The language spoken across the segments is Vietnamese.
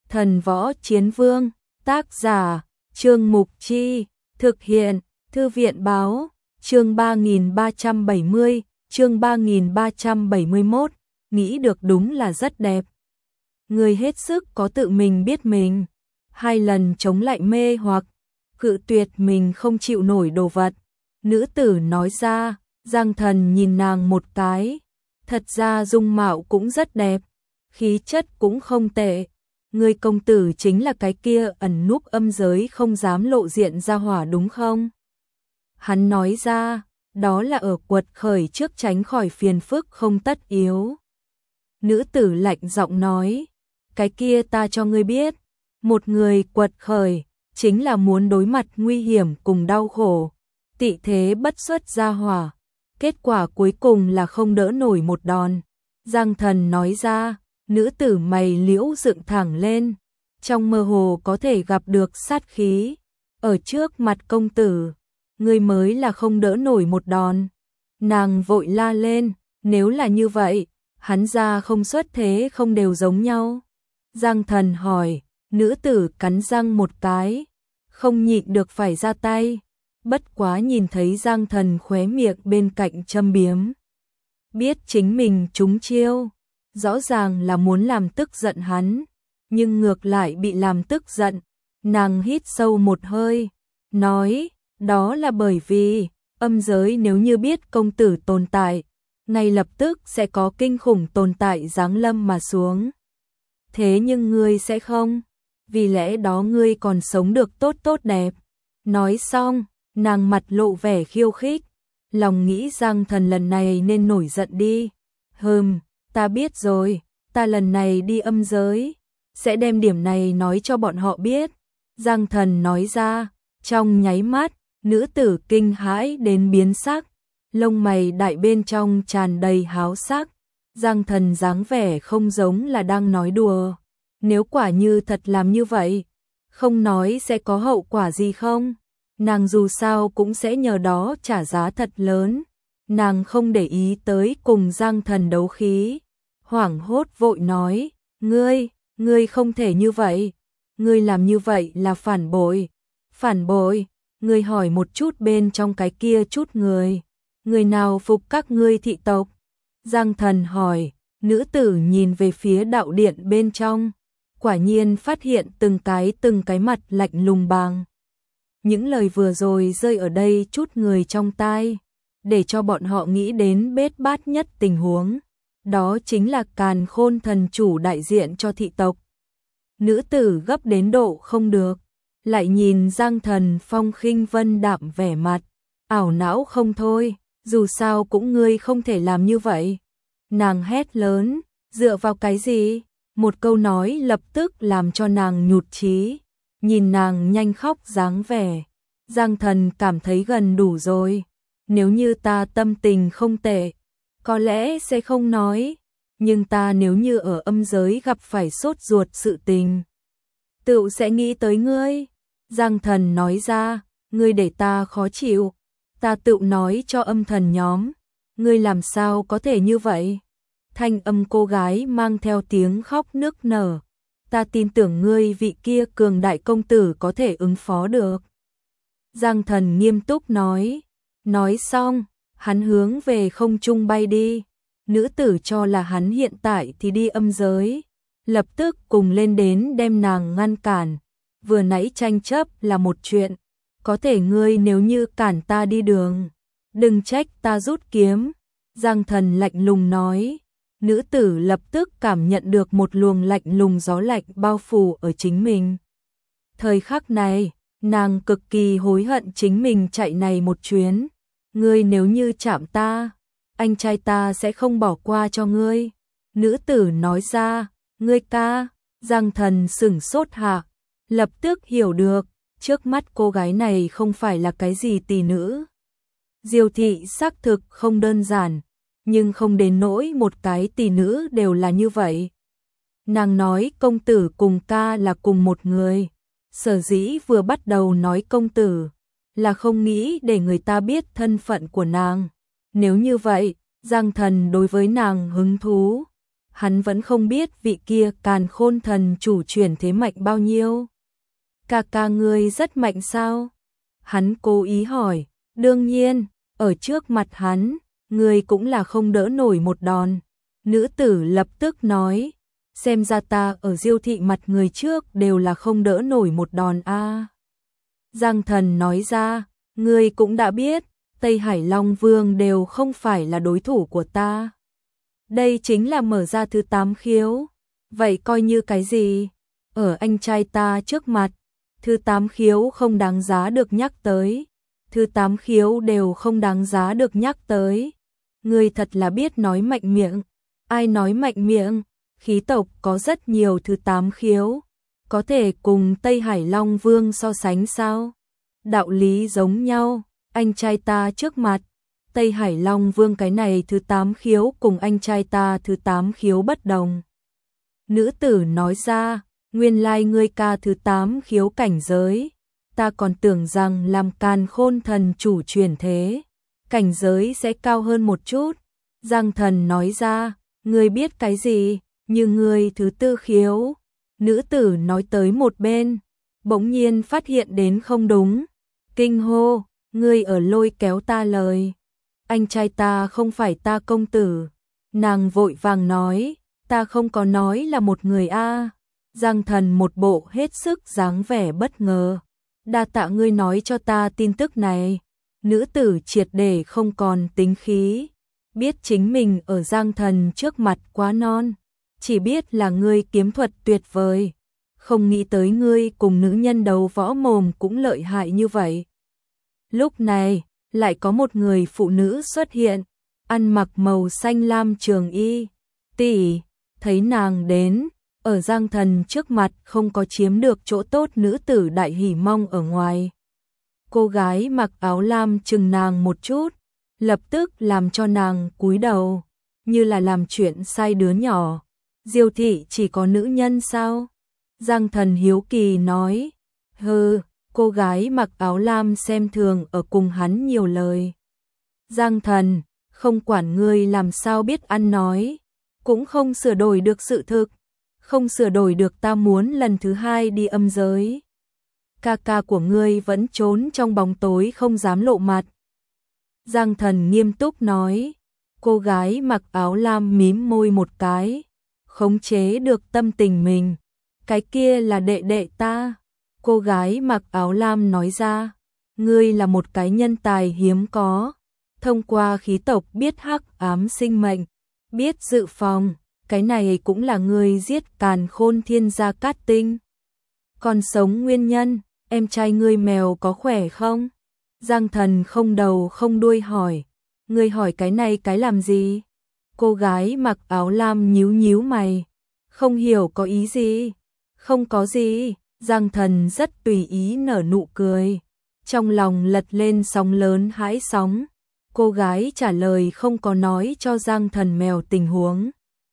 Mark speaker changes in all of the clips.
Speaker 1: Thần Võ Chiến Vương, tác giả, Trương Mục Chi, thực hiện, Thư viện Báo, chương 3370, chương 3371, nghĩ được đúng là rất đẹp. Người hết sức có tự mình biết mình, 2 lần chống lại mê hoặc, cự tuyệt mình không chịu nổi đồ vật. Nữ tử nói ra, Giang Thần nhìn nàng một cái, thật ra dung mạo cũng rất đẹp, khí chất cũng không tệ. Người công tử chính là cái kia ẩn núp âm giới không dám lộ diện ra hỏa đúng không? Hắn nói ra, đó là ở quật khởi trước tránh khỏi phiền phức không tất yếu. Nữ tử lạnh giọng nói, cái kia ta cho ngươi biết, một người quật khởi, chính là muốn đối mặt nguy hiểm cùng đau khổ, tị thế bất xuất ra hỏa, kết quả cuối cùng là không đỡ nổi một đòn. Giang Thần nói ra, nữ tử mày liễu dựng thẳng lên, trong mơ hồ có thể gặp được sát khí, ở trước mặt công tử, ngươi mới là không đỡ nổi một đòn. Nàng vội la lên, nếu là như vậy, hắn ra không xuất thế không đều giống nhau. Giang Thần hỏi, nữ tử cắn răng một cái, không nhịn được phải ra tay, bất quá nhìn thấy Giang Thần khóe miệng bên cạnh châm biếm. Biết chính mình trúng chiêu, rõ ràng là muốn làm tức giận hắn, nhưng ngược lại bị làm tức giận. Nàng hít sâu một hơi, nói, đó là bởi vì, âm giới nếu như biết công tử tồn tại, ngay lập tức sẽ có kinh khủng tồn tại giáng lâm mà xuống. Thế nhưng ngươi sẽ không, vì lẽ đó ngươi còn sống được tốt tốt đẹp. Nói xong, nàng mặt lộ vẻ khiêu khích, lòng nghĩ Giang Thần lần này nên nổi giận đi. Ta biết rồi, ta lần này đi âm giới, sẽ đem điểm này nói cho bọn họ biết. Giang Thần nói ra, trong nháy mắt, nữ tử kinh hãi đến biến sắc, lông mày đại bên trong tràn đầy háo sắc. Giang Thần dáng vẻ không giống là đang nói đùa. Nếu quả như thật làm như vậy, không nói sẽ có hậu quả gì không? Nàng dù sao cũng sẽ nhờ đó trả giá thật lớn. Nàng không để ý tới cùng Giang Thần đấu khí, hoảng hốt vội nói, ngươi không thể như vậy, ngươi làm như vậy là phản bội. Phản bội, ngươi hỏi một chút bên trong cái kia chút người nào phục các ngươi thị tộc? Giang Thần hỏi, nữ tử nhìn về phía đạo điện bên trong, quả nhiên phát hiện từng cái mặt lạnh lùng bàng. Những lời vừa rồi rơi ở đây chút người trong tai, để cho bọn họ nghĩ đến bết bát nhất tình huống, đó chính là Càn Khôn thần chủ đại diện cho thị tộc. Nữ tử gấp đến độ không được, lại nhìn Giang Thần phong khinh vân đạm vẻ mặt, ảo não không thôi, dù sao cũng ngươi không thể làm như vậy. Nàng hét lớn, dựa vào cái gì? Một câu nói lập tức làm cho nàng nhụt chí, nhìn nàng nhanh khóc dáng vẻ. Giang Thần cảm thấy gần đủ rồi, nếu như ta tâm tình không tệ, có lẽ sẽ không nói, nhưng ta nếu như ở âm giới gặp phải sốt ruột sự tình, tựu sẽ nghĩ tới ngươi. Giang Thần nói ra, ngươi để ta khó chịu, ta tựu nói cho âm thần nhóm, ngươi làm sao có thể như vậy? Thanh âm cô gái mang theo tiếng khóc nức nở, ta tin tưởng ngươi vị kia cường đại công tử có thể ứng phó được. Giang Thần nghiêm túc nói xong, hắn hướng về không trung bay đi. Nữ tử cho là hắn hiện tại thì đi âm giới, lập tức cùng lên đến đem nàng ngăn cản. Vừa nãy tranh chấp là một chuyện, có thể ngươi nếu như cản ta đi đường, đừng trách ta rút kiếm. Giang Thần lạnh lùng nói. Nữ tử lập tức cảm nhận được một luồng lạnh lùng gió lạnh bao phủ ở chính mình. Thời khắc này, nàng cực kỳ hối hận chính mình chạy này một chuyến. Ngươi nếu như chạm ta, anh trai ta sẽ không bỏ qua cho ngươi. Nữ tử nói ra, ngươi ca. Giang Thần sửng sốt hạ, lập tức hiểu được, trước mắt cô gái này không phải là cái gì tỷ nữ. Diêu thị xác thực không đơn giản, nhưng không đến nỗi một cái tỷ nữ đều là như vậy. Nàng nói công tử cùng ca là cùng một người, sở dĩ vừa bắt đầu nói công tử, là không nghĩ để người ta biết thân phận của nàng. Nếu như vậy, Giang Thần đối với nàng hứng thú. hắn vẫn không biết vị kia Càn Khôn thần chủ chuyển thế mạnh bao nhiêu. Ca ca ngươi rất mạnh sao? Hắn cố ý hỏi, đương nhiên, ở trước mặt hắn, ngươi cũng là không đỡ nổi một đòn. Nữ tử lập tức nói, xem ra ta ở Diêu thị mặt người trước đều là không đỡ nổi một đòn a. Giang Thần nói ra, ngươi cũng đã biết, Tây Hải Long Vương đều không phải là đối thủ của ta. Đây chính là mở ra thứ 8 khiếu. Vậy coi như cái gì? Ở anh trai ta trước mặt, thứ 8 khiếu không đáng giá được nhắc tới. Thứ 8 khiếu đều không đáng giá được nhắc tới. Ngươi thật là biết nói mạnh miệng. Ai nói mạnh miệng? Khí tộc có rất nhiều thứ 8 khiếu. Có thể cùng Tây Hải Long Vương so sánh sao? Đạo lý giống nhau, anh trai ta trước mặt. Tây Hải Long Vương cái này thứ 8 khiếu cùng anh trai ta thứ 8 khiếu bất đồng. Nữ tử nói ra, nguyên lai ngươi ca thứ 8 khiếu cảnh giới. Ta còn tưởng rằng làm Càn Khôn thần chủ chuyển thế, cảnh giới sẽ cao hơn một chút. Giang Thần nói ra, ngươi biết cái gì, như ngươi thứ 4 khiếu. Nữ tử nói tới một bên, bỗng nhiên phát hiện đến không đúng. Kinh hô, ngươi ở lôi kéo ta lời. Anh trai ta không phải ta công tử. Nàng vội vàng nói, ta không có nói là một người a. Giang Thần một bộ hết sức dáng vẻ bất ngờ. Đa tạ ngươi nói cho ta tin tức này. Nữ tử triệt để không còn tính khí. Biết chính mình ở Giang Thần trước mặt quá non. Chỉ biết là ngươi kiếm thuật tuyệt vời. Không nghĩ tới ngươi cùng nữ nhân đấu võ mồm cũng lợi hại như vậy. Lúc này, lại có một người phụ nữ xuất hiện, ăn mặc màu xanh lam trường y. Tỷ, thấy nàng đến, ở Giang Thần trước mặt không có chiếm được chỗ tốt nữ tử đại hỉ mong ở ngoài. Cô gái mặc áo lam chừng nàng một chút, lập tức làm cho nàng cúi đầu, như là làm chuyện sai đứa nhỏ. Diêu thị chỉ có nữ nhân sao? Giang Thần hiếu kỳ nói, hừ. Cô gái mặc áo lam xem thường ở cùng hắn nhiều lời. Giang Thần, không quản ngươi làm sao biết ăn nói, cũng không sửa đổi được sự thực, không sửa đổi được ta muốn lần thứ 2 đi âm giới. Ca ca của ngươi vẫn trốn trong bóng tối không dám lộ mặt. Giang Thần nghiêm túc nói, cô gái mặc áo lam mím môi một cái, khống chế được tâm tình mình. Cái kia là đệ đệ ta. Cô gái mặc áo lam nói ra, ngươi là một cái nhân tài hiếm có, thông qua khí tộc biết hắc ám sinh mệnh, biết dự phòng, cái này cũng là ngươi giết Càn Khôn Thiên Gia Cát Tinh. Còn sống nguyên nhân, em trai ngươi mèo có khỏe không? Giang Thần không đầu không đuôi hỏi, ngươi hỏi cái này cái làm gì? Cô gái mặc áo lam nhíu nhíu mày, không hiểu có ý gì? Không có gì. Giang Thần rất tùy ý nở nụ cười, trong lòng lật lên sóng lớn hãi sóng. Cô gái trả lời không có nói cho Giang Thần mèo tình huống.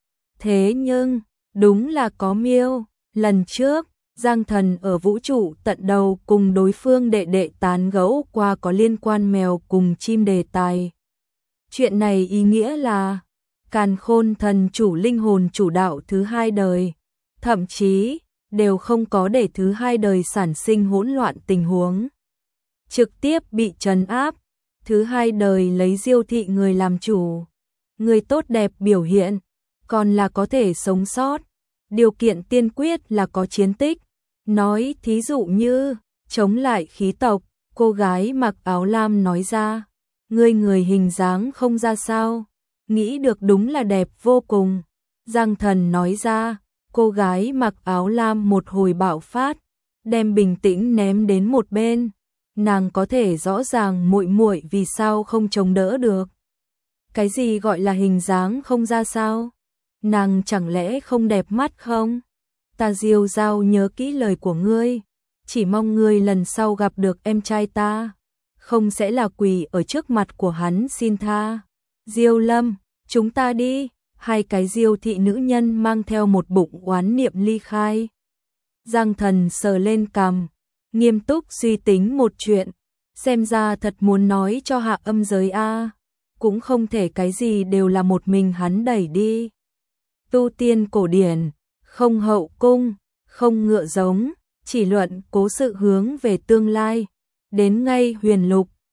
Speaker 1: Thế nhưng, đúng là có miêu. Lần trước, Giang Thần ở vũ trụ tận đầu cùng đối phương đệ đệ tán gẫu qua có liên quan mèo cùng chim đề tài. Chuyện này ý nghĩa là Càn Khôn thần chủ linh hồn chủ đạo thứ 2 đời, thậm chí đều không có để thứ 2 đời sản sinh hỗn loạn tình huống. Trực tiếp bị trấn áp, thứ 2 đời lấy Diêu thị người làm chủ. Người tốt đẹp biểu hiện, còn là có thể sống sót. Điều kiện tiên quyết là có chiến tích. Nói thí dụ như, chống lại khí tộc, cô gái mặc áo lam nói ra. Người hình dáng không ra sao, nghĩ được đúng là đẹp vô cùng. Giang Thần nói ra. Cô gái mặc áo lam một hồi bạo phát, đem bình tĩnh ném đến một bên. Nàng có thể rõ ràng muội muội vì sao không chống đỡ được. Cái gì gọi là hình dáng không ra sao? Nàng chẳng lẽ không đẹp mắt không? Ta Diêu Giao nhớ kỹ lời của ngươi, chỉ mong ngươi lần sau gặp được em trai ta, không sẽ là quỳ ở trước mặt của hắn xin tha. Diêu Lâm, chúng ta đi. Hai cái Diêu thị nữ nhân mang theo một bụng oán niệm ly khai. Giang Thần sờ lên cằm, nghiêm túc suy tính một chuyện, xem ra thật muốn nói cho hạ âm giới a, cũng không thể cái gì đều là một mình hắn đẩy đi. tu tiên cổ điển, không hậu cung, không ngựa giống, chỉ luận cố sự hướng về tương lai. Đến ngay huyền lục,